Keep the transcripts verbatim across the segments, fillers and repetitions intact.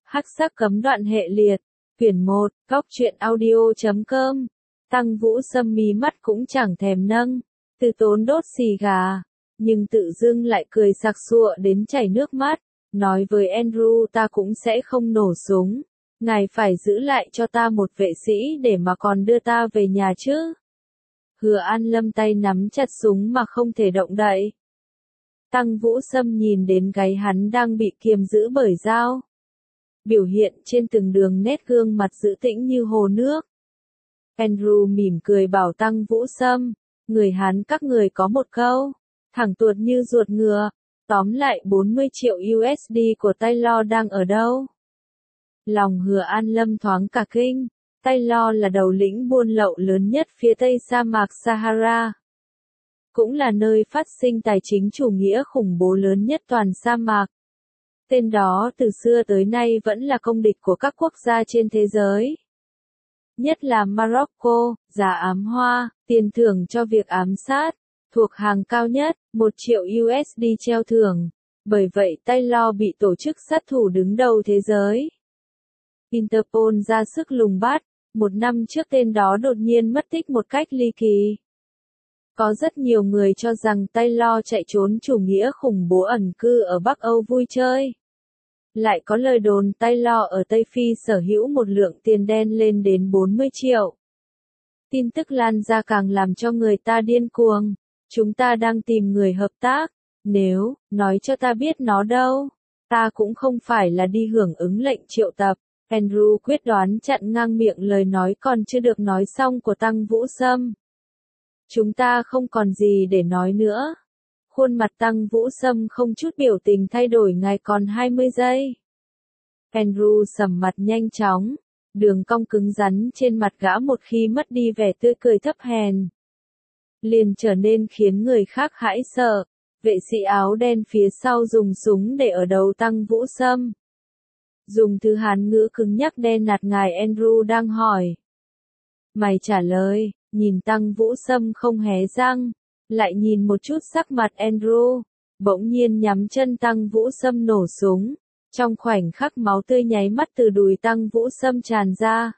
Hắc sắc cấm đoạn hệ liệt. Quyển một, Cóc truyện audio chấm com. Tăng Vũ Sâm mí mắt cũng chẳng thèm nâng. Từ Tốn đốt xì gà. Nhưng tự dưng lại cười sặc sụa đến chảy nước mắt. Nói với Andrew ta cũng sẽ không nổ súng. Ngài phải giữ lại cho ta một vệ sĩ để mà còn đưa ta về nhà chứ. Hứa An Lâm tay nắm chặt súng mà không thể động đậy. Tăng Vũ Sâm nhìn đến gáy hắn đang bị kiềm giữ bởi dao. Biểu hiện trên từng đường nét gương mặt giữ tĩnh như hồ nước. Andrew mỉm cười bảo Tăng Vũ Sâm, người Hán các người có một câu, thẳng tuột như ruột ngựa, tóm lại bốn mươi triệu u ét đê của Taylor đang ở đâu? Lòng Hứa An Lâm thoáng cả kinh, Taylor là đầu lĩnh buôn lậu lớn nhất phía tây sa mạc Sahara. Cũng là nơi phát sinh tài chính chủ nghĩa khủng bố lớn nhất toàn sa mạc. Tên đó từ xưa tới nay vẫn là công địch của các quốc gia trên thế giới. Nhất là Morocco, giá ám hoa, tiền thưởng cho việc ám sát, thuộc hàng cao nhất, một triệu u ét đê treo thưởng. Bởi vậy Taylor bị tổ chức sát thủ đứng đầu thế giới. Interpol ra sức lùng bắt, một năm trước tên đó đột nhiên mất tích một cách ly kỳ. Có rất nhiều người cho rằng Taylor chạy trốn chủ nghĩa khủng bố ẩn cư ở Bắc Âu vui chơi. Lại có lời đồn Taylor ở Tây Phi sở hữu một lượng tiền đen lên đến bốn mươi triệu. Tin tức lan ra càng làm cho người ta điên cuồng. Chúng ta đang tìm người hợp tác. Nếu, nói cho ta biết nó đâu. Ta cũng không phải là đi hưởng ứng lệnh triệu tập. Andrew quyết đoán chặn ngang miệng lời nói còn chưa được nói xong của Tăng Vũ Sâm. Chúng ta không còn gì để nói nữa. Khuôn mặt Tăng Vũ Sâm không chút biểu tình thay đổi ngày còn hai mươi giây. Andrew sầm mặt nhanh chóng. Đường cong cứng rắn trên mặt gã một khi mất đi vẻ tươi cười thấp hèn. Liền trở nên khiến người khác hãi sợ. Vệ sĩ áo đen phía sau dùng súng để ở đầu Tăng Vũ Sâm. Dùng từ Hán ngữ cứng nhắc đe nạt ngài Andrew đang hỏi. Mày trả lời, nhìn Tăng Vũ Sâm không hé răng, lại nhìn một chút sắc mặt Andrew, bỗng nhiên nhắm chân Tăng Vũ Sâm nổ súng. Trong khoảnh khắc máu tươi nháy mắt từ đùi Tăng Vũ Sâm tràn ra.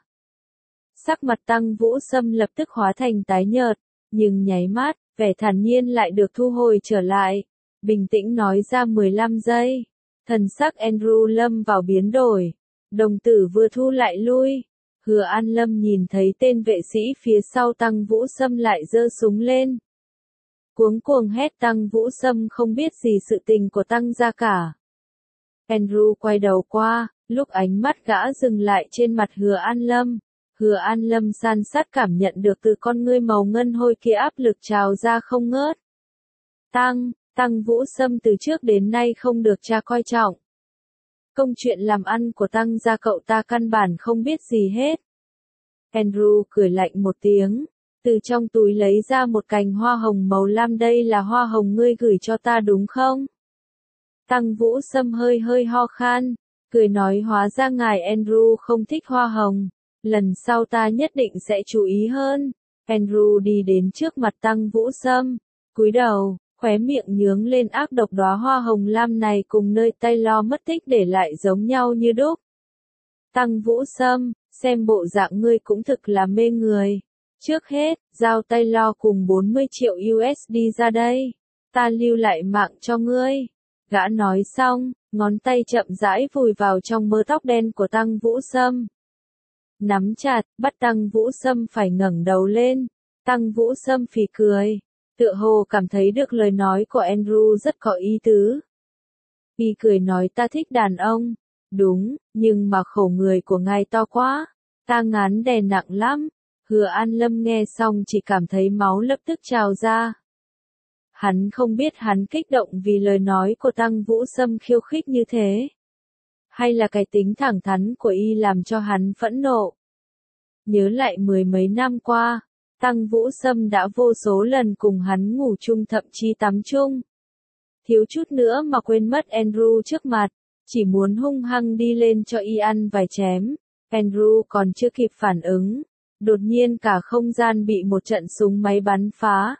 Sắc mặt Tăng Vũ Sâm lập tức hóa thành tái nhợt, nhưng nháy mắt, vẻ thản nhiên lại được thu hồi trở lại. Bình tĩnh nói ra mười lăm giây. Thần sắc Andrew lâm vào biến đổi. Đồng tử vừa thu lại lui. Hứa An Lâm nhìn thấy tên vệ sĩ phía sau Tăng Vũ Sâm lại giơ súng lên. Cuống cuồng hét Tăng Vũ Sâm không biết gì sự tình của Tăng gia cả. Andrew quay đầu qua, lúc ánh mắt gã dừng lại trên mặt Hứa An Lâm. Hứa An Lâm san sát cảm nhận được từ con ngươi màu ngân hôi kia áp lực trào ra không ngớt. Tăng, Tăng Vũ Sâm từ trước đến nay không được cha coi trọng. Công chuyện làm ăn của Tăng gia cậu ta căn bản không biết gì hết. Andrew cười lạnh một tiếng, từ trong túi lấy ra một cành hoa hồng màu lam, đây là hoa hồng ngươi gửi cho ta đúng không? Tăng Vũ Sâm hơi hơi ho khan, cười nói hóa ra ngài Andrew không thích hoa hồng, lần sau ta nhất định sẽ chú ý hơn. Andrew đi đến trước mặt Tăng Vũ Sâm, cúi đầu, khóe miệng nhướng lên ác độc, đóa hoa hồng lam này cùng nơi Taylor mất tích để lại giống nhau như đúc. Tăng Vũ Sâm, xem bộ dạng ngươi cũng thực là mê người. Trước hết, giao Taylor cùng bốn mươi triệu u ét đê ra đây. Ta lưu lại mạng cho ngươi. Gã nói xong, ngón tay chậm rãi vùi vào trong mớ tóc đen của Tăng Vũ Sâm. Nắm chặt, bắt Tăng Vũ Sâm phải ngẩng đầu lên. Tăng Vũ Sâm phì cười. Tựa hồ cảm thấy được lời nói của Andrew rất có ý tứ. Y cười nói ta thích đàn ông. Đúng, nhưng mà khẩu người của ngài to quá. Ta ngán đè nặng lắm. Hứa An Lâm nghe xong chỉ cảm thấy máu lập tức trào ra. Hắn không biết hắn kích động vì lời nói của Tăng Vũ Sâm khiêu khích như thế. Hay là cái tính thẳng thắn của y làm cho hắn phẫn nộ. Nhớ lại mười mấy năm qua, Tăng Vũ Sâm đã vô số lần cùng hắn ngủ chung, thậm chí tắm chung. Thiếu chút nữa mà quên mất Andrew trước mặt, chỉ muốn hung hăng đi lên cho y ăn vài chém. Andrew còn chưa kịp phản ứng, đột nhiên cả không gian bị một trận súng máy bắn phá.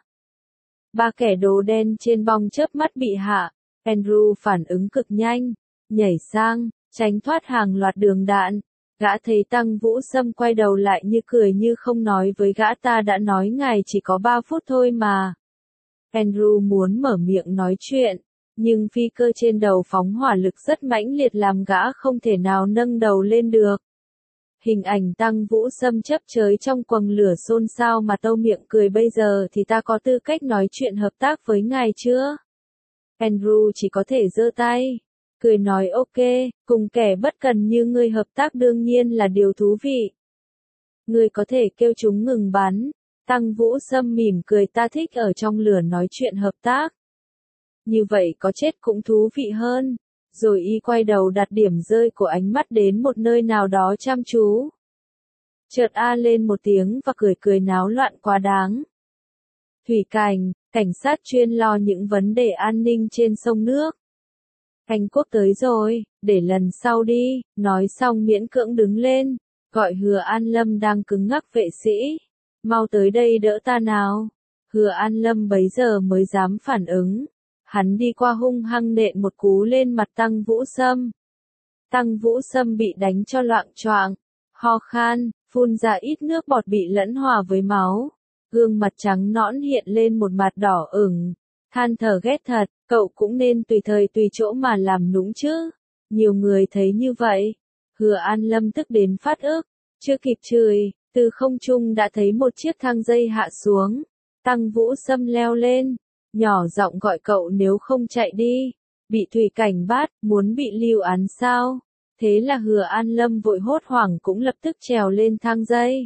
Ba kẻ đồ đen trên bong chớp mắt bị hạ. Andrew phản ứng cực nhanh, nhảy sang, tránh thoát hàng loạt đường đạn. Gã thấy Tăng Vũ Sâm quay đầu lại như cười như không nói với gã, ta đã nói ngài chỉ có ba phút thôi mà. Andrew muốn mở miệng nói chuyện, nhưng phi cơ trên đầu phóng hỏa lực rất mãnh liệt làm gã không thể nào nâng đầu lên được. Hình ảnh Tăng Vũ Sâm chấp chới trong quầng lửa xôn xao mà tâu miệng cười, bây giờ thì ta có tư cách nói chuyện hợp tác với ngài chưa? Andrew chỉ có thể giơ tay, cười nói ok, cùng kẻ bất cần như ngươi hợp tác đương nhiên là điều thú vị. Ngươi có thể kêu chúng ngừng bắn. Tăng Vũ Sâm mỉm cười, ta thích ở trong lửa nói chuyện hợp tác. Như vậy có chết cũng thú vị hơn. Rồi y quay đầu đặt điểm rơi của ánh mắt đến một nơi nào đó chăm chú. Chợt a lên một tiếng và cười cười náo loạn quá đáng. Thủy cảnh, cảnh sát chuyên lo những vấn đề an ninh trên sông nước. Anh Quốc tới rồi, để lần sau đi, nói xong miễn cưỡng đứng lên, gọi Hứa An Lâm đang cứng ngắc, vệ sĩ. Mau tới đây đỡ ta nào. Hứa An Lâm bấy giờ mới dám phản ứng. Hắn đi qua hung hăng nện một cú lên mặt Tăng Vũ Sâm. Tăng Vũ Sâm bị đánh cho loạng choạng, ho khan, phun ra ít nước bọt bị lẫn hòa với máu. Gương mặt trắng nõn hiện lên một mặt đỏ ửng. Than thở ghét thật, cậu cũng nên tùy thời tùy chỗ mà làm nũng chứ. Nhiều người thấy như vậy. Hứa An Lâm tức đến phát ức, chưa kịp chửi, từ không trung đã thấy một chiếc thang dây hạ xuống. Tăng Vũ Sâm leo lên, nhỏ giọng gọi cậu nếu không chạy đi. Bị thủy cảnh bắt, muốn bị lưu án sao? Thế là Hứa An Lâm vội hốt hoảng cũng lập tức trèo lên thang dây.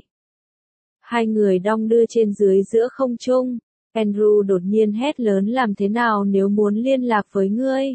Hai người đong đưa trên dưới giữa không trung. Andrew đột nhiên hét lớn, làm thế nào nếu muốn liên lạc với ngươi?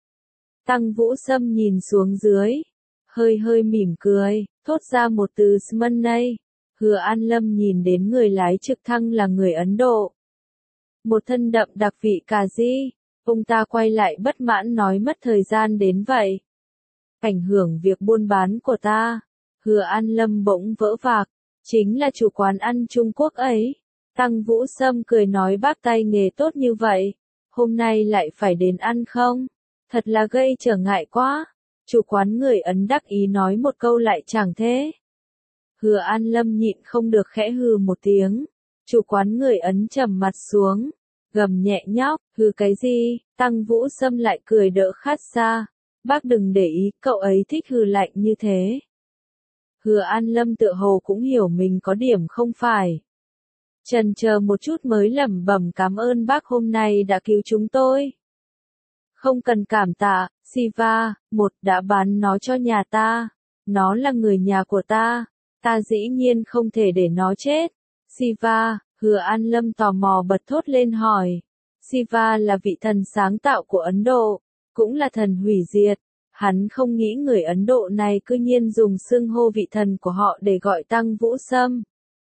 Tăng Vũ Sâm nhìn xuống dưới, hơi hơi mỉm cười, thốt ra một từ Smoney. Hứa An Lâm nhìn đến người lái trực thăng là người Ấn Độ. Một thân đậm đặc vị cà ri, ông ta quay lại bất mãn nói mất thời gian đến vậy. Ảnh hưởng việc buôn bán của ta. Hứa An Lâm bỗng vỡ vạc, chính là chủ quán ăn Trung Quốc ấy. Tăng Vũ Sâm cười nói, bác tay nghề tốt như vậy, hôm nay lại phải đến ăn không? Thật là gây trở ngại quá. Chủ quán người Ấn đắc ý nói một câu lại chẳng thế. Hứa An Lâm nhịn không được khẽ hừ một tiếng. Chủ quán người Ấn trầm mặt xuống, gầm nhẹ nhóc, hừ cái gì? Tăng Vũ Sâm lại cười đỡ khát xa. Bác đừng để ý, cậu ấy thích hừ lạnh như thế. Hứa An Lâm tựa hồ cũng hiểu mình có điểm không phải. Chần chờ một chút mới lẩm bẩm, cảm ơn bác hôm nay đã cứu chúng tôi. Không cần cảm tạ, Siva, một đã bán nó cho nhà ta. Nó là người nhà của ta. Ta dĩ nhiên không thể để nó chết. Siva, Hứa An Lâm tò mò bật thốt lên hỏi. Siva là vị thần sáng tạo của Ấn Độ, cũng là thần hủy diệt. Hắn không nghĩ người Ấn Độ này cư nhiên dùng xưng hô vị thần của họ để gọi Tăng Vũ Sâm.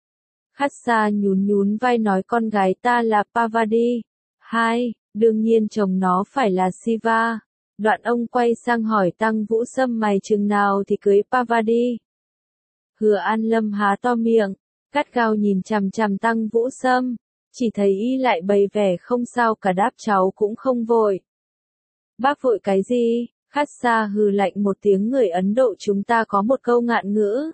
Khassa nhún nhún vai nói, con gái ta là Pavadi. Hai, đương nhiên chồng nó phải là Siva. Đoạn ông quay sang hỏi Tăng Vũ Sâm, mày chừng nào thì cưới Pavadi? Hứa An Lâm há to miệng, gắt gao nhìn chằm chằm Tăng Vũ Sâm, chỉ thấy y lại bày vẻ không sao cả, đáp cháu cũng không vội. Bác vội cái gì? Khassa hừ lạnh một tiếng, người Ấn Độ chúng ta có một câu ngạn ngữ.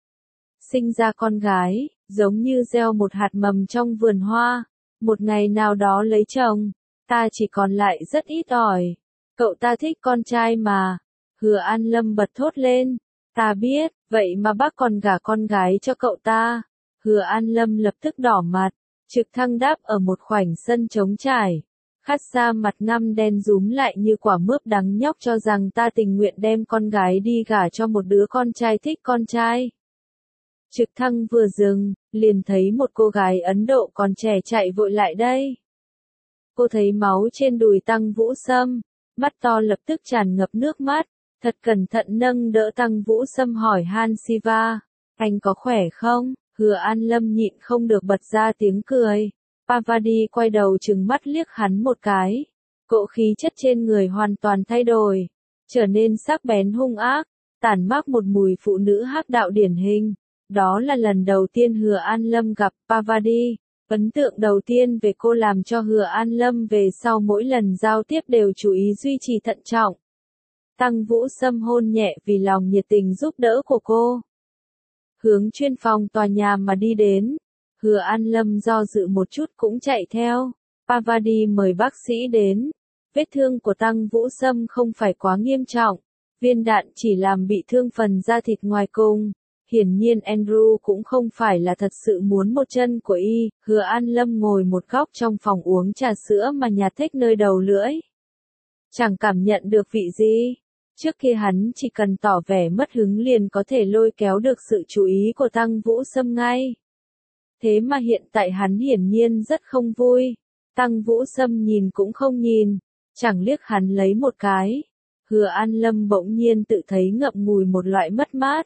Sinh ra con gái, giống như gieo một hạt mầm trong vườn hoa, một ngày nào đó lấy chồng, ta chỉ còn lại rất ít ỏi. Cậu ta thích con trai mà. Hứa An Lâm bật thốt lên, ta biết, vậy mà bác còn gả con gái cho cậu ta. Hứa An Lâm lập tức đỏ mặt, trực thăng đáp ở một khoảnh sân trống trải. Khassa mặt ngăm đen rúm lại như quả mướp đắng, nhóc cho rằng ta tình nguyện đem con gái đi gả cho một đứa con trai thích con trai. Trực thăng vừa dừng, liền thấy một cô gái Ấn Độ còn trẻ chạy vội lại đây. Cô thấy máu trên đùi Tăng Vũ Sâm, mắt to lập tức tràn ngập nước mắt, thật cẩn thận nâng đỡ Tăng Vũ Sâm hỏi han, Siva, anh có khỏe không? Hứa An Lâm nhịn không được bật ra tiếng cười. Pavadi quay đầu trừng mắt liếc hắn một cái. Cỗ khí chất trên người hoàn toàn thay đổi, trở nên sắc bén hung ác, tản mát một mùi phụ nữ hắc đạo điển hình. Đó là lần đầu tiên Hứa An Lâm gặp Pavadi. Ấn tượng đầu tiên về cô làm cho Hứa An Lâm về sau mỗi lần giao tiếp đều chú ý duy trì thận trọng. Tăng Vũ Sâm hôn nhẹ vì lòng nhiệt tình giúp đỡ của cô. Hướng chuyên phòng tòa nhà mà đi đến. Hứa An Lâm do dự một chút cũng chạy theo. Pavadi mời bác sĩ đến. Vết thương của Tăng Vũ Sâm không phải quá nghiêm trọng. Viên đạn chỉ làm bị thương phần da thịt ngoài cùng. Hiển nhiên Andrew cũng không phải là thật sự muốn một chân của y. Hứa An Lâm ngồi một góc trong phòng uống trà sữa mà nhạt thích nơi đầu lưỡi. Chẳng cảm nhận được vị gì. Trước kia hắn chỉ cần tỏ vẻ mất hứng liền có thể lôi kéo được sự chú ý của Tăng Vũ Sâm ngay. Thế mà hiện tại hắn hiển nhiên rất không vui. Tăng Vũ Sâm nhìn cũng không nhìn, chẳng liếc hắn lấy một cái. Hứa An Lâm bỗng nhiên tự thấy ngậm ngùi một loại mất mát.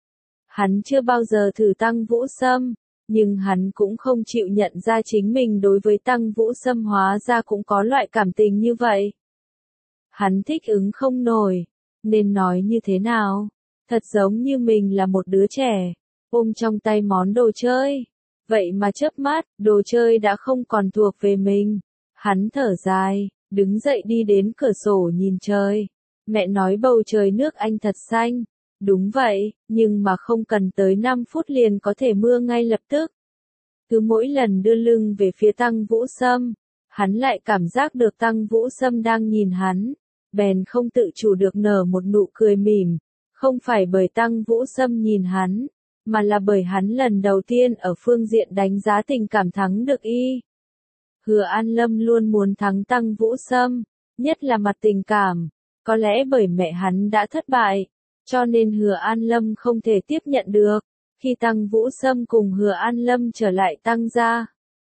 Hắn chưa bao giờ thử Tăng Vũ Sâm, nhưng hắn cũng không chịu nhận ra chính mình đối với Tăng Vũ Sâm hóa ra cũng có loại cảm tình như vậy. Hắn thích ứng không nổi, nên nói như thế nào? Thật giống như mình là một đứa trẻ, ôm trong tay món đồ chơi. Vậy mà chớp mắt, đồ chơi đã không còn thuộc về mình. Hắn thở dài, đứng dậy đi đến cửa sổ nhìn trời. Mẹ nói bầu trời nước Anh thật xanh. Đúng vậy, nhưng mà không cần tới năm phút liền có thể mưa ngay lập tức. Cứ mỗi lần đưa lưng về phía Tăng Vũ Sâm, hắn lại cảm giác được Tăng Vũ Sâm đang nhìn hắn. Bèn không tự chủ được nở một nụ cười mỉm. Không phải bởi Tăng Vũ Sâm nhìn hắn, mà là bởi hắn lần đầu tiên ở phương diện đánh giá tình cảm thắng được y. Hứa An Lâm luôn muốn thắng Tăng Vũ Sâm, nhất là mặt tình cảm. Có lẽ bởi mẹ hắn đã thất bại, cho nên Hứa An Lâm không thể tiếp nhận được. Khi Tăng Vũ Sâm cùng Hứa An Lâm trở lại Tăng gia,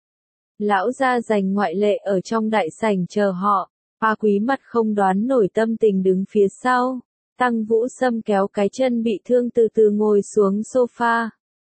lão gia dành ngoại lệ ở trong đại sảnh chờ họ. Hoa Quý mặt không đoán nổi tâm tình đứng phía sau. Tăng Vũ Sâm kéo cái chân bị thương từ từ ngồi xuống sofa.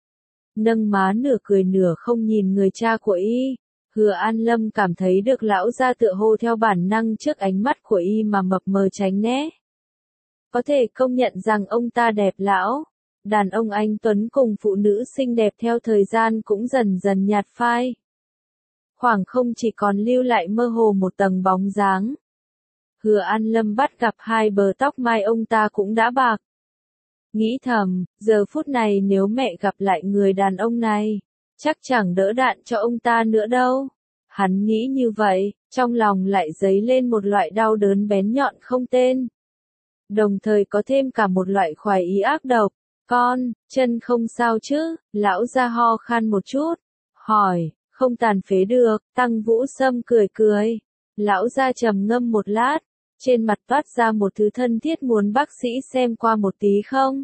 Nâng má nửa cười nửa không nhìn người cha của y. Hứa An Lâm cảm thấy được lão gia tựa hồ theo bản năng trước ánh mắt của y mà mập mờ tránh né. Có thể công nhận rằng ông ta đẹp lão. Đàn ông anh tuấn cùng phụ nữ xinh đẹp theo thời gian cũng dần dần nhạt phai. Khoảng không chỉ còn lưu lại mơ hồ một tầng bóng dáng. Hứa An Lâm bắt gặp hai bờ tóc mai ông ta cũng đã bạc. Nghĩ thầm, giờ phút này nếu mẹ gặp lại người đàn ông này, chắc chẳng đỡ đạn cho ông ta nữa đâu. Hắn nghĩ như vậy, trong lòng lại dấy lên một loại đau đớn bén nhọn không tên. Đồng thời có thêm cả một loại khoái ý ác độc. Con, chân không sao chứ? Lão gia ho khan một chút. Hỏi, không tàn phế được. Tăng Vũ Sâm cười cười. Lão gia trầm ngâm một lát. Trên mặt toát ra một thứ thân thiết muốn bác sĩ xem qua một tí không?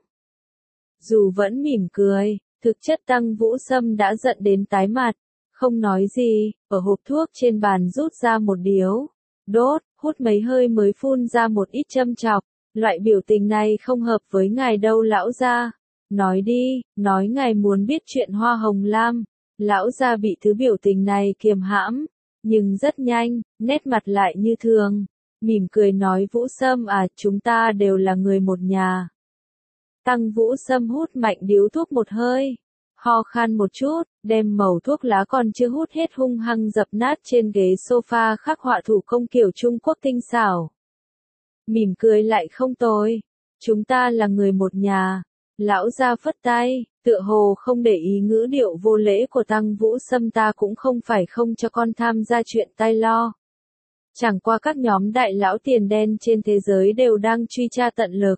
Dù vẫn mỉm cười, thực chất Tăng Vũ Sâm đã giận đến tái mặt. Không nói gì, ở hộp thuốc trên bàn rút ra một điếu. Đốt, hút mấy hơi mới phun ra một ít châm chọc. Loại biểu tình này không hợp với ngài đâu lão gia. Nói đi, nói ngài muốn biết chuyện hoa hồng lam. Lão gia bị thứ biểu tình này kiềm hãm. Nhưng rất nhanh, nét mặt lại như thường. Mỉm cười nói Vũ Sâm à, chúng ta đều là người một nhà. Tăng Vũ Sâm hút mạnh điếu thuốc một hơi. Ho khan một chút, đem mẩu thuốc lá còn chưa hút hết hung hăng dập nát trên ghế sofa khắc họa thủ công kiểu Trung Quốc tinh xảo. Mỉm cười lại không tồi. Chúng ta là người một nhà. Lão gia phất tay, tựa hồ không để ý ngữ điệu vô lễ của Tăng Vũ Sâm ta cũng không phải không cho con tham gia chuyện tai lo. Chẳng qua các nhóm đại lão tiền đen trên thế giới đều đang truy tra tận lực.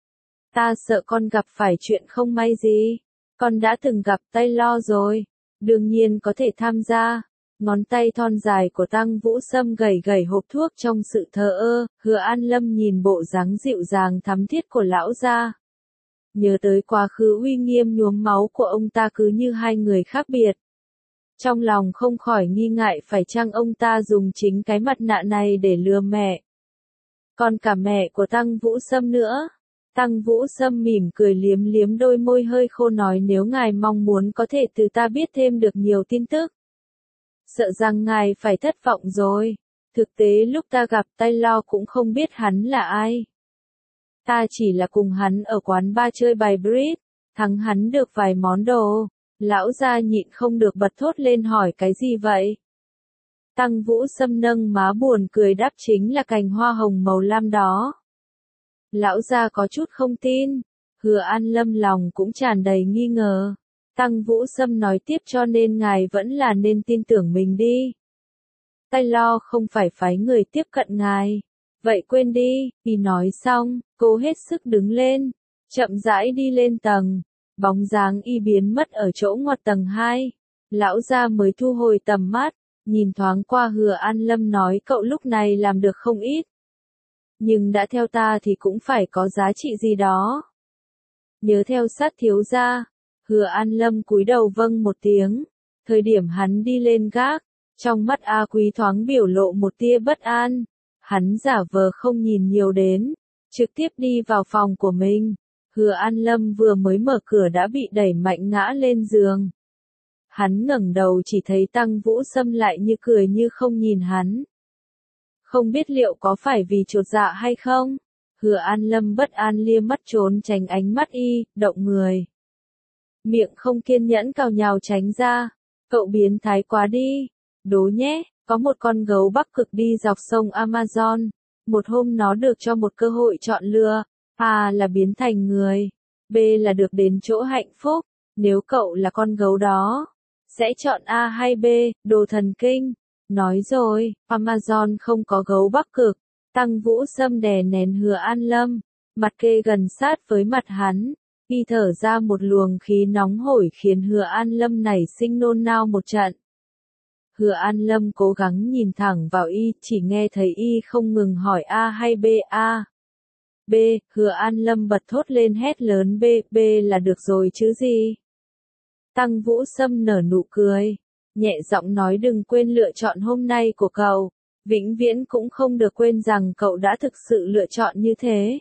Ta sợ con gặp phải chuyện không may gì. Con đã từng gặp tay lo rồi. Đương nhiên có thể tham gia. Ngón tay thon dài của Tăng Vũ Sâm gẩy gẩy hộp thuốc trong sự thờ ơ. Hứa An Lâm nhìn bộ dáng dịu dàng thắm thiết của lão gia. Nhớ tới quá khứ uy nghiêm nhuốm máu của ông ta cứ như hai người khác biệt. Trong lòng không khỏi nghi ngại phải chăng ông ta dùng chính cái mặt nạ này để lừa mẹ. Còn cả mẹ của Tăng Vũ Sâm nữa. Tăng Vũ Sâm mỉm cười liếm liếm đôi môi hơi khô nói nếu ngài mong muốn có thể từ ta biết thêm được nhiều tin tức. Sợ rằng ngài phải thất vọng rồi. Thực tế lúc ta gặp Taylor cũng không biết hắn là ai. Ta chỉ là cùng hắn ở quán bar chơi bài bridge, thắng hắn được vài món đồ. Lão gia nhịn không được bật thốt lên hỏi cái gì vậy? Tăng Vũ Sâm nâng má buồn cười đáp chính là cành hoa hồng màu lam đó. Lão gia có chút không tin. Hứa An Lâm lòng cũng tràn đầy nghi ngờ. Tăng Vũ Sâm nói tiếp cho nên ngài vẫn là nên tin tưởng mình đi. Tay lo không phải phái người tiếp cận ngài. Vậy quên đi, y nói xong, cô hết sức đứng lên, chậm rãi đi lên tầng. Bóng dáng y biến mất ở chỗ ngoặt tầng hai. Lão gia mới thu hồi tầm mắt, nhìn thoáng qua Hứa An Lâm nói cậu lúc này làm được không ít. Nhưng đã theo ta thì cũng phải có giá trị gì đó. Nhớ theo sát thiếu gia. Hứa An Lâm cúi đầu vâng một tiếng. Thời điểm hắn đi lên gác, trong mắt A Quý thoáng biểu lộ một tia bất an. Hắn giả vờ không nhìn nhiều đến, trực tiếp đi vào phòng của mình. Hứa An Lâm vừa mới mở cửa đã bị đẩy mạnh ngã lên giường. Hắn ngẩng đầu chỉ thấy Tăng Vũ Sâm lại như cười như không nhìn hắn. Không biết liệu có phải vì chột dạ hay không? Hứa An Lâm bất an lia mắt trốn tránh ánh mắt y, động người. Miệng không kiên nhẫn cào nhào tránh ra. Cậu biến thái quá đi. Đố nhé, có một con gấu Bắc Cực đi dọc sông Amazon. Một hôm nó được cho một cơ hội chọn lựa. A là biến thành người. B là được đến chỗ hạnh phúc. Nếu cậu là con gấu đó, sẽ chọn A hay B, đồ thần kinh. Nói rồi, Amazon không có gấu Bắc Cực. Tăng Vũ Sâm đè nén Hứa An Lâm, mặt kê gần sát với mặt hắn. Y thở ra một luồng khí nóng hổi khiến Hứa An Lâm nảy sinh nôn nao một trận. Hứa An Lâm cố gắng nhìn thẳng vào y, chỉ nghe thấy y không ngừng hỏi A hay B. A. B, Hứa An Lâm bật thốt lên hét lớn B, B là được rồi chứ gì. Tăng Vũ Sâm nở nụ cười, nhẹ giọng nói đừng quên lựa chọn hôm nay của cậu, vĩnh viễn cũng không được quên rằng cậu đã thực sự lựa chọn như thế.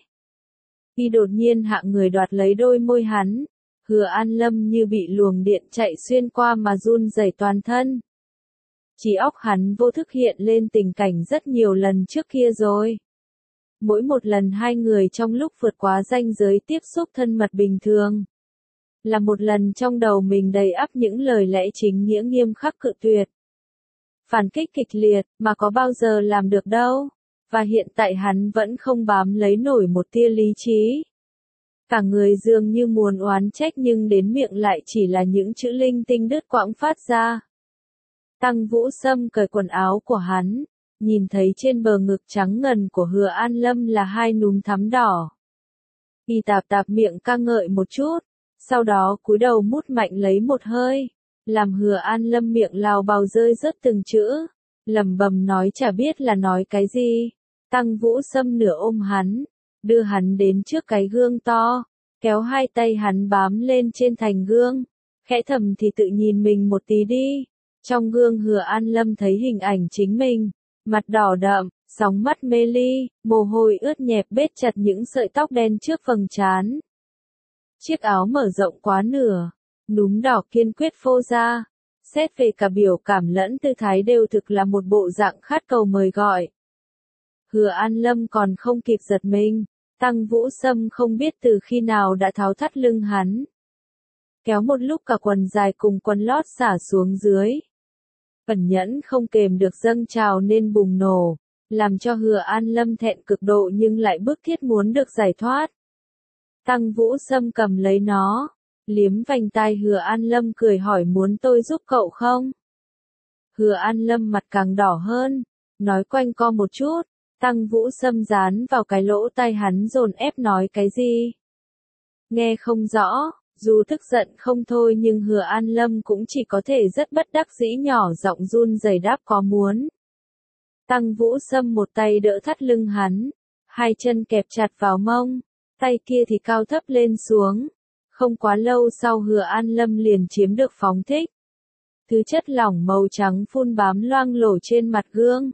Y đột nhiên hạ người đoạt lấy đôi môi hắn, Hứa An Lâm như bị luồng điện chạy xuyên qua mà run rẩy toàn thân. Trí óc hắn vô thức hiện lên tình cảnh rất nhiều lần trước kia rồi. Mỗi một lần hai người trong lúc vượt qua ranh giới tiếp xúc thân mật bình thường. Là một lần trong đầu mình đầy ắp những lời lẽ chính nghĩa nghiêm khắc cự tuyệt. Phản kích kịch liệt, mà có bao giờ làm được đâu. Và hiện tại hắn vẫn không bám lấy nổi một tia lý trí. Cả người dường như muốn oán trách nhưng đến miệng lại chỉ là những chữ linh tinh đứt quãng phát ra. Tăng Vũ Sâm cởi quần áo của hắn, nhìn thấy trên bờ ngực trắng ngần của Hứa An Lâm là hai núm thắm đỏ. Y tạp tạp miệng ca ngợi một chút, sau đó cúi đầu mút mạnh lấy một hơi, làm Hứa An Lâm miệng lào bào rơi rớt từng chữ, lẩm bẩm nói chả biết là nói cái gì. Tăng Vũ Sâm nửa ôm hắn, đưa hắn đến trước cái gương to, kéo hai tay hắn bám lên trên thành gương, khẽ thầm thì tự nhìn mình một tí đi. Trong gương Hứa An Lâm thấy hình ảnh chính mình, mặt đỏ đậm, sóng mắt mê ly, mồ hôi ướt nhẹp bết chặt những sợi tóc đen trước phần trán. Chiếc áo mở rộng quá nửa, núm đỏ kiên quyết phô ra, xét về cả biểu cảm lẫn tư thái đều thực là một bộ dạng khát cầu mời gọi. Hứa An Lâm còn không kịp giật mình, Tăng Vũ Sâm không biết từ khi nào đã tháo thắt lưng hắn. Kéo một lúc cả quần dài cùng quần lót xả xuống dưới. Ẩn nhẫn không kềm được dâng trào nên bùng nổ, làm cho Hứa An Lâm thẹn cực độ nhưng lại bức thiết muốn được giải thoát. Tăng Vũ Sâm cầm lấy nó, liếm vành tai Hứa An Lâm cười hỏi muốn tôi giúp cậu không? Hứa An Lâm mặt càng đỏ hơn, nói quanh co một chút, Tăng Vũ Sâm dán vào cái lỗ tai hắn dồn ép nói cái gì? Nghe không rõ. Dù tức giận không thôi nhưng Hứa An Lâm cũng chỉ có thể rất bất đắc dĩ nhỏ giọng run rẩy đáp có muốn. Tăng Vũ Sâm một tay đỡ thắt lưng hắn, hai chân kẹp chặt vào mông, tay kia thì cao thấp lên xuống. Không quá lâu sau Hứa An Lâm liền chiếm được phóng thích. Thứ chất lỏng màu trắng phun bám loang lổ trên mặt gương.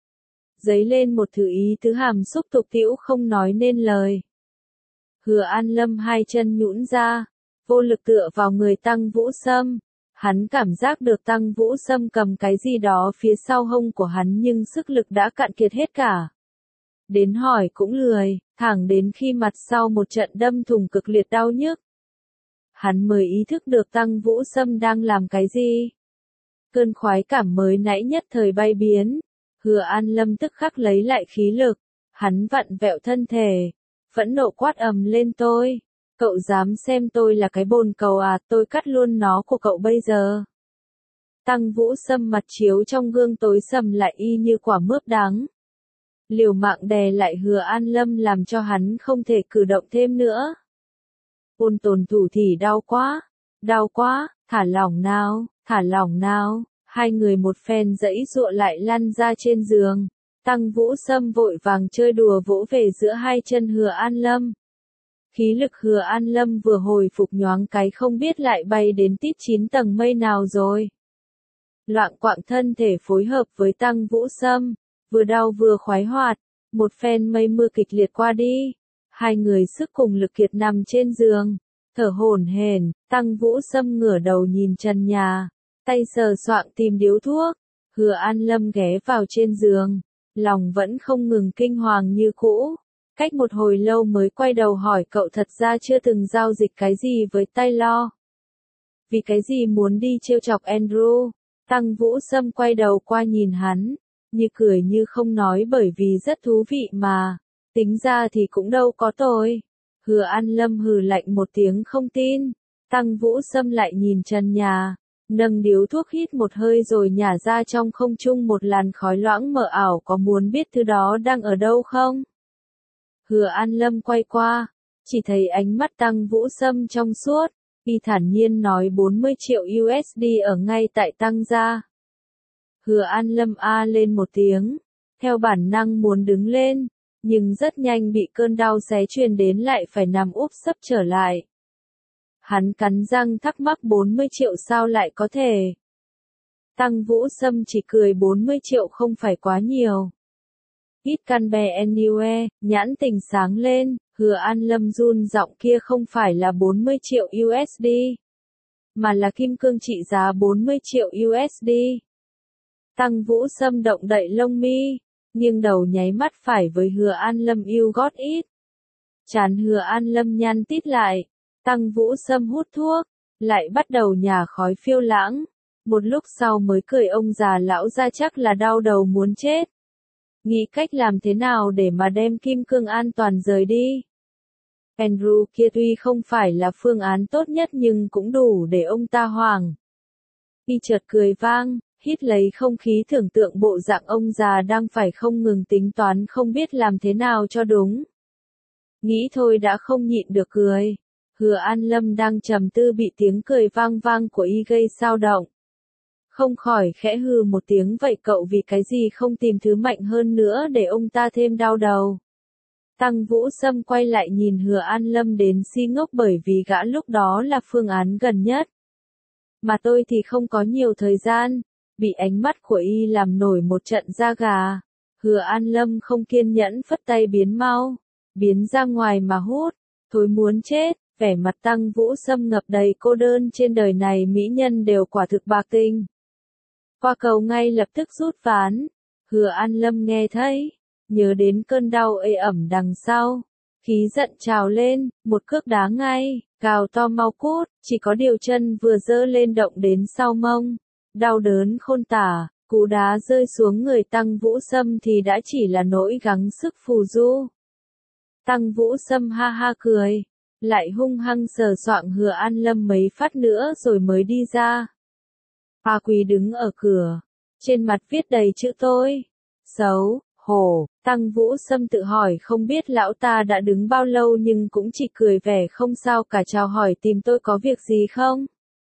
Dấy lên một thứ ý tứ hàm xúc tục tĩu không nói nên lời. Hứa An Lâm hai chân nhũn ra, vô lực tựa vào người Tăng Vũ Sâm. Hắn cảm giác được Tăng Vũ Sâm cầm cái gì đó phía sau hông của hắn nhưng sức lực đã cạn kiệt hết cả. Đến hỏi cũng lười, thẳng đến khi mặt sau một trận đâm thủng cực liệt đau nhức. Hắn mới ý thức được Tăng Vũ Sâm đang làm cái gì. Cơn khoái cảm mới nãy nhất thời bay biến. Hứa An Lâm tức khắc lấy lại khí lực. Hắn vặn vẹo thân thể, phẫn nộ quát ầm lên tôi. Cậu dám xem tôi là cái bồn cầu à, tôi cắt luôn nó của cậu bây giờ. Tăng Vũ Sâm mặt chiếu trong gương tối sầm lại y như quả mướp đắng. Liều mạng đè lại Hứa An Lâm làm cho hắn không thể cử động thêm nữa. Ôn Tồn thủ thì đau quá, đau quá, thả lỏng nào, thả lỏng nào, hai người một phen dãy dụa lại lăn ra trên giường. Tăng Vũ Sâm vội vàng chơi đùa vỗ về giữa hai chân Hứa An Lâm. Khí lực Hứa An Lâm vừa hồi phục nhoáng cái không biết lại bay đến tít chín tầng mây nào rồi. Loạng quạng thân thể phối hợp với Tăng Vũ Sâm, vừa đau vừa khoái hoạt, một phen mây mưa kịch liệt qua đi. Hai người sức cùng lực kiệt nằm trên giường, thở hổn hển. Tăng Vũ Sâm ngửa đầu nhìn trần nhà, tay sờ soạng tìm điếu thuốc. Hứa An Lâm ghé vào trên giường, lòng vẫn không ngừng kinh hoàng như cũ. Cách một hồi lâu mới quay đầu hỏi cậu thật ra chưa từng giao dịch cái gì với Taylor. Vì cái gì muốn đi trêu chọc Andrew? Tăng Vũ Sâm quay đầu qua nhìn hắn, như cười như không nói bởi vì rất thú vị mà. Tính ra thì cũng đâu có tồi. Hứa An Lâm hừ lạnh một tiếng không tin. Tăng Vũ Sâm lại nhìn trần nhà, nâng điếu thuốc hít một hơi rồi nhả ra trong không trung một làn khói loãng mờ ảo. Có muốn biết thứ đó đang ở đâu không? Hứa An Lâm quay qua, chỉ thấy ánh mắt Tăng Vũ Sâm trong suốt, y thản nhiên nói bốn mươi triệu u ét đê ở ngay tại Tăng gia. Hứa An Lâm a lên một tiếng, theo bản năng muốn đứng lên, nhưng rất nhanh bị cơn đau xé truyền đến lại phải nằm úp sấp trở lại. Hắn cắn răng thắc mắc bốn mươi triệu sao lại có thể. Tăng Vũ Sâm chỉ cười bốn mươi triệu không phải quá nhiều. It can be anywhere, nhãn tình sáng lên, Hứa An Lâm run giọng kia không phải là bốn mươi triệu u ét đê, mà là kim cương trị giá bốn mươi triệu u ét đê. Tăng Vũ Sâm động đậy lông mi, nghiêng đầu nháy mắt phải với Hứa An Lâm you got it. Trán Hứa An Lâm nhăn tít lại, Tăng Vũ Sâm hút thuốc, lại bắt đầu nhả khói phiêu lãng. Một lúc sau mới cười ông già lão ra chắc là đau đầu muốn chết. Nghĩ cách làm thế nào để mà đem kim cương an toàn rời đi. Andrew kia tuy không phải là phương án tốt nhất nhưng cũng đủ để ông ta hoảng. Y chợt cười vang, hít lấy không khí tưởng tượng bộ dạng ông già đang phải không ngừng tính toán không biết làm thế nào cho đúng. Nghĩ thôi đã không nhịn được cười. Hứa An Lâm đang trầm tư bị tiếng cười vang vang của y gây xao động. Không khỏi khẽ hừ một tiếng vậy cậu vì cái gì không tìm thứ mạnh hơn nữa để ông ta thêm đau đầu. Tăng Vũ Sâm quay lại nhìn Hứa An Lâm đến si ngốc bởi vì gã lúc đó là phương án gần nhất. Mà tôi thì không có nhiều thời gian, bị ánh mắt của y làm nổi một trận da gà. Hứa An Lâm không kiên nhẫn phất tay biến mau, biến ra ngoài mà hút, thôi muốn chết. Vẻ mặt Tăng Vũ Sâm ngập đầy cô đơn trên đời này mỹ nhân đều quả thực bạc tình. Qua cầu ngay lập tức rút ván. Hứa An Lâm nghe thấy, nhớ đến cơn đau ê ẩm đằng sau. Khí giận trào lên, một cước đá ngay, cào to mau cút, chỉ có điều chân vừa dơ lên động đến sau mông. Đau đớn khôn tả, cú đá rơi xuống người Tăng Vũ Sâm thì đã chỉ là nỗi gắng sức phù du. Tăng Vũ Sâm ha ha cười, lại hung hăng sờ soạng Hứa An Lâm mấy phát nữa rồi mới đi ra. A Quý đứng ở cửa, trên mặt viết đầy chữ tôi. Xấu, hổ. Tăng Vũ Sâm tự hỏi không biết lão ta đã đứng bao lâu nhưng cũng chỉ cười vẻ không sao cả chào hỏi tìm tôi có việc gì không.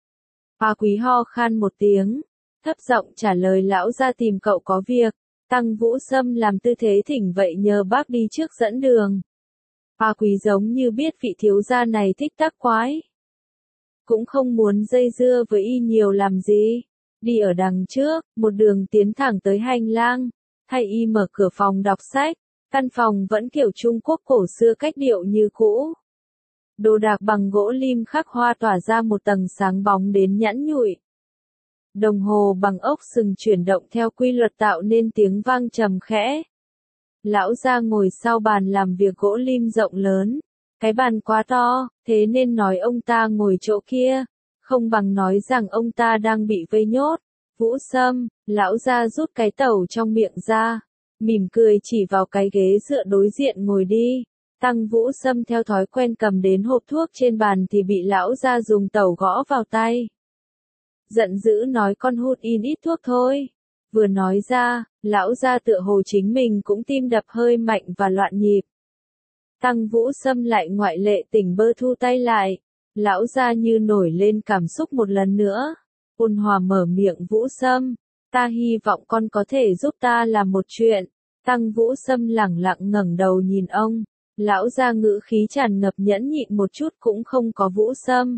A Quý ho khan một tiếng, thấp giọng trả lời lão ra tìm cậu có việc. Tăng Vũ Sâm làm tư thế thỉnh vậy nhờ bác đi trước dẫn đường. A Quý giống như biết vị thiếu gia này thích tác quái. Cũng không muốn dây dưa với y nhiều làm gì. Đi ở đằng trước, một đường tiến thẳng tới hành lang. Thay y mở cửa phòng đọc sách. Căn phòng vẫn kiểu Trung Quốc cổ xưa cách điệu như cũ. Đồ đạc bằng gỗ lim khắc hoa tỏa ra một tầng sáng bóng đến nhẵn nhụi. Đồng hồ bằng ốc sừng chuyển động theo quy luật tạo nên tiếng vang trầm khẽ. Lão gia ngồi sau bàn làm việc gỗ lim rộng lớn. Cái bàn quá to, thế nên nói ông ta ngồi chỗ kia, không bằng nói rằng ông ta đang bị vây nhốt. Vũ Sâm, lão gia rút cái tẩu trong miệng ra, mỉm cười chỉ vào cái ghế dựa đối diện ngồi đi. Tăng Vũ Sâm theo thói quen cầm đến hộp thuốc trên bàn thì bị lão gia dùng tẩu gõ vào tay. Giận dữ nói con hút in ít thuốc thôi. Vừa nói ra, lão gia tựa hồ chính mình cũng tim đập hơi mạnh và loạn nhịp. Tăng Vũ Sâm lại ngoại lệ tỉnh bơ thu tay lại. Lão gia như nổi lên cảm xúc một lần nữa. Ôn hòa mở miệng Vũ Sâm. Ta hy vọng con có thể giúp ta làm một chuyện. Tăng Vũ Sâm lẳng lặng ngẩng đầu nhìn ông. Lão gia ngữ khí tràn ngập nhẫn nhịn một chút cũng không có Vũ Sâm.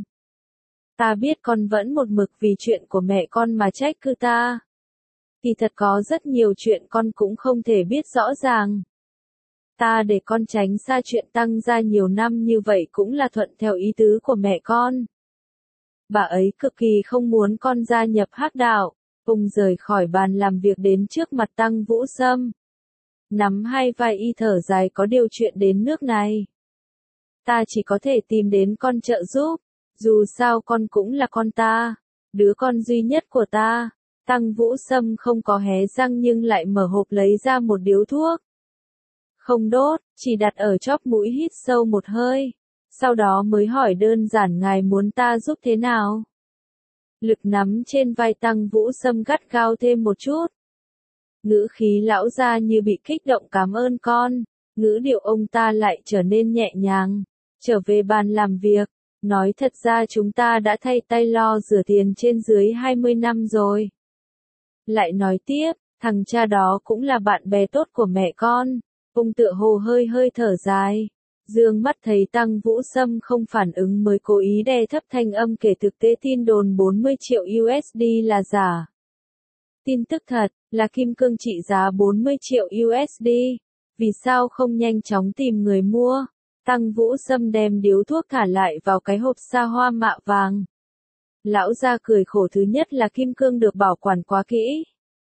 Ta biết con vẫn một mực vì chuyện của mẹ con mà trách cứ ta. Thì thật có rất nhiều chuyện con cũng không thể biết rõ ràng. Ta để con tránh xa chuyện Tăng gia nhiều năm như vậy cũng là thuận theo ý tứ của mẹ con. Bà ấy cực kỳ không muốn con gia nhập hắc đạo. Ông rời khỏi bàn làm việc đến trước mặt Tăng Vũ Sâm. Nắm hai vai y thở dài có điều chuyện đến nước này. Ta chỉ có thể tìm đến con trợ giúp. Dù sao con cũng là con ta. Đứa con duy nhất của ta. Tăng Vũ Sâm không có hé răng nhưng lại mở hộp lấy ra một điếu thuốc. Không đốt, chỉ đặt ở chóp mũi hít sâu một hơi. Sau đó mới hỏi đơn giản ngài muốn ta giúp thế nào. Lực nắm trên vai Tăng Vũ Sâm gắt gao thêm một chút. Ngữ khí lão gia như bị kích động cảm ơn con. Ngữ điệu ông ta lại trở nên nhẹ nhàng. Trở về bàn làm việc. Nói thật ra chúng ta đã thay tay lo rửa tiền trên dưới hai mươi năm rồi. Lại nói tiếp, thằng cha đó cũng là bạn bè tốt của mẹ con. Ông tựa hồ hơi hơi thở dài. Dương mắt thấy Tăng Vũ Sâm không phản ứng mới cố ý đè thấp thanh âm kể thực tế tin đồn bốn mươi triệu u ét đê là giả. Tin tức thật, là kim cương trị giá bốn mươi triệu u ét đê. Vì sao không nhanh chóng tìm người mua? Tăng Vũ Sâm đem điếu thuốc thả lại vào cái hộp sa hoa mạ vàng. Lão gia cười khổ, thứ nhất là kim cương được bảo quản quá kỹ.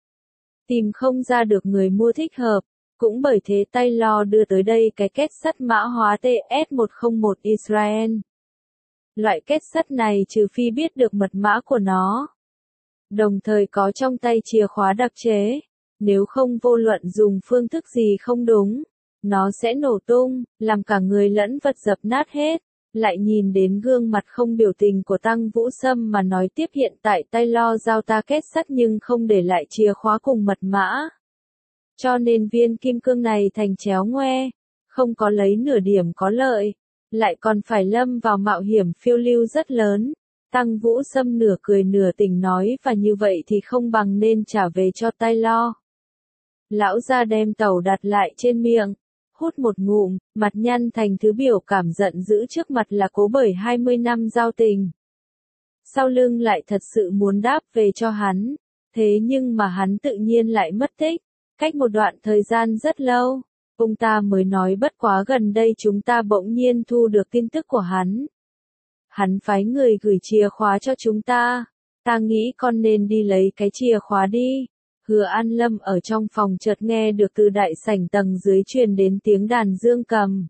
Tìm không ra được người mua thích hợp. Cũng bởi thế Taylor đưa tới đây cái két sắt mã hóa T S một không một Israel. Loại két sắt này trừ phi biết được mật mã của nó. Đồng thời có trong tay chìa khóa đặc chế. Nếu không vô luận dùng phương thức gì không đúng. Nó sẽ nổ tung, làm cả người lẫn vật dập nát hết. Lại nhìn đến gương mặt không biểu tình của Tăng Vũ Sâm mà nói tiếp hiện tại Taylor giao ta két sắt nhưng không để lại chìa khóa cùng mật mã. Cho nên viên kim cương này thành chéo ngoe, không có lấy nửa điểm có lợi, lại còn phải lâm vào mạo hiểm phiêu lưu rất lớn. Tăng Vũ Sâm nửa cười nửa tỉnh nói và như vậy thì không bằng nên trả về cho Taylor. Lão gia đem tàu đặt lại trên miệng, hút một ngụm, mặt nhăn thành thứ biểu cảm giận dữ trước mặt là cố bởi hai mươi năm giao tình. Sau lưng lại thật sự muốn đáp về cho hắn, thế nhưng mà hắn tự nhiên lại mất tích. Cách một đoạn thời gian rất lâu, ông ta mới nói bất quá gần đây chúng ta bỗng nhiên thu được tin tức của hắn. Hắn phái người gửi chìa khóa cho chúng ta. Ta nghĩ con nên đi lấy cái chìa khóa đi. Hứa An Lâm ở trong phòng chợt nghe được từ đại sảnh tầng dưới truyền đến tiếng đàn dương cầm.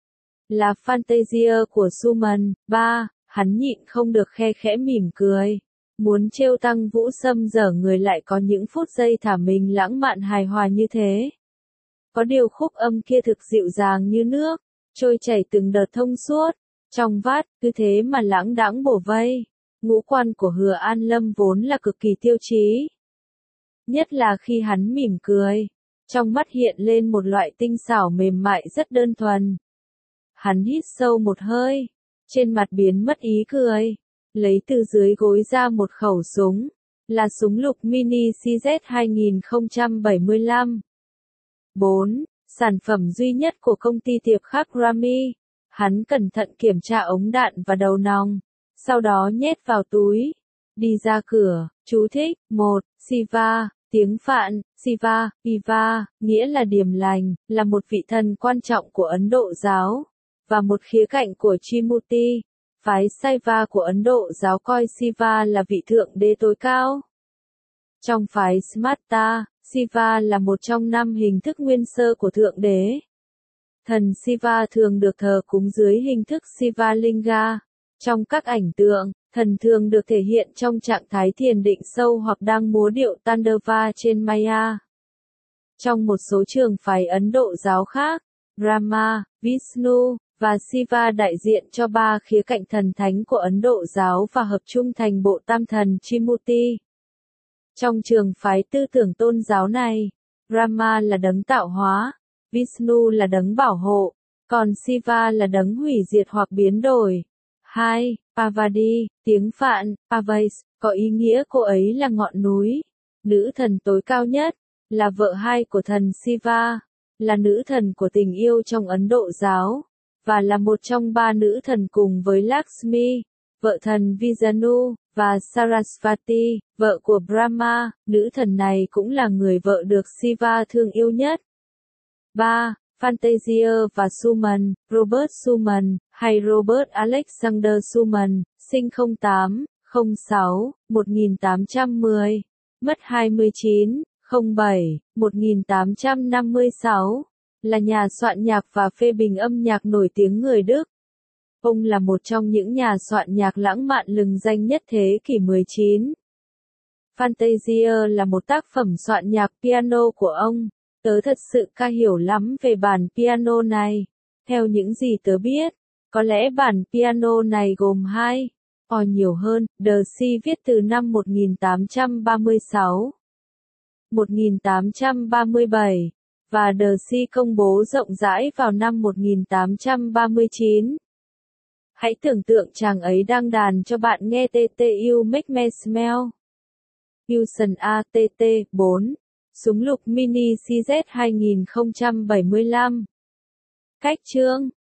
Là Fantasia của Schumann. Ba, hắn nhịn không được khe khẽ mỉm cười. Muốn trêu Tăng Vũ Sâm dở người lại có những phút giây thả mình lãng mạn hài hòa như thế. Có điều khúc âm kia thực dịu dàng như nước, trôi chảy từng đợt thông suốt, trong vát, cứ thế mà lãng đãng bổ vây. Ngũ quan của Hứa An Lâm vốn là cực kỳ tiêu chí. Nhất là khi hắn mỉm cười, trong mắt hiện lên một loại tinh xảo mềm mại rất đơn thuần. Hắn hít sâu một hơi, trên mặt biến mất ý cười. Lấy từ dưới gối ra một khẩu súng, là súng lục mini C Z hai không bảy lăm. bốn. Sản phẩm duy nhất của công ty tiệp khắc Grammy. Hắn cẩn thận kiểm tra ống đạn và đầu nòng, sau đó nhét vào túi. Đi ra cửa, chú thích, một. Shiva, tiếng Phạn, Shiva, Viva, nghĩa là điềm lành, là một vị thần quan trọng của Ấn Độ giáo, và một khía cạnh của Trimurti. Phái Saiva của Ấn Độ giáo coi Shiva là vị thượng đế tối cao. Trong phái Smarta, Shiva là một trong năm hình thức nguyên sơ của thượng đế. Thần Shiva thường được thờ cúng dưới hình thức Shiva Linga. Trong các ảnh tượng, thần thường được thể hiện trong trạng thái thiền định sâu hoặc đang múa điệu Tandava trên Maya. Trong một số trường phái Ấn Độ giáo khác, Brahma, Vishnu, và Shiva đại diện cho ba khía cạnh thần thánh của Ấn Độ giáo và hợp chung thành bộ tam thần Trimurti. Trong trường phái tư tưởng tôn giáo này, Brahma là đấng tạo hóa, Vishnu là đấng bảo hộ, còn Shiva là đấng hủy diệt hoặc biến đổi. hai. Parvati, tiếng Phạn, Parvais, có ý nghĩa cô ấy là ngọn núi, nữ thần tối cao nhất, là vợ hai của thần Shiva, là nữ thần của tình yêu trong Ấn Độ giáo, và là một trong ba nữ thần cùng với Lakshmi, vợ thần Vishnu, và Sarasvati, vợ của Brahma, nữ thần này cũng là người vợ được Shiva thương yêu nhất. ba. Fantasia và Suman, Robert Suman, hay Robert Alexander Suman, sinh không tám không sáu một nghìn tám trăm mười, mất hai mươi chín không bảy một nghìn tám trăm năm mươi sáu, là nhà soạn nhạc và phê bình âm nhạc nổi tiếng người Đức. Ông là một trong những nhà soạn nhạc lãng mạn lừng danh nhất thế kỷ mười chín. Fantasia là một tác phẩm soạn nhạc piano của ông. Tớ thật sự ca hiểu lắm về bản piano này. Theo những gì tớ biết, có lẽ bản piano này gồm hai, hoặc nhiều hơn, Debussy viết từ năm một nghìn tám trăm ba mươi sáu, một nghìn tám trăm ba mươi bảy, và Debussy công bố rộng rãi vào năm một nghìn tám trăm ba mươi chín. Hãy tưởng tượng chàng ấy đang đàn cho bạn nghe tê tê You Make Me Smell. Fusion a tê tê bốn. Súng lục mini xê dét hai nghìn không trăm bảy mươi lăm. Cách chương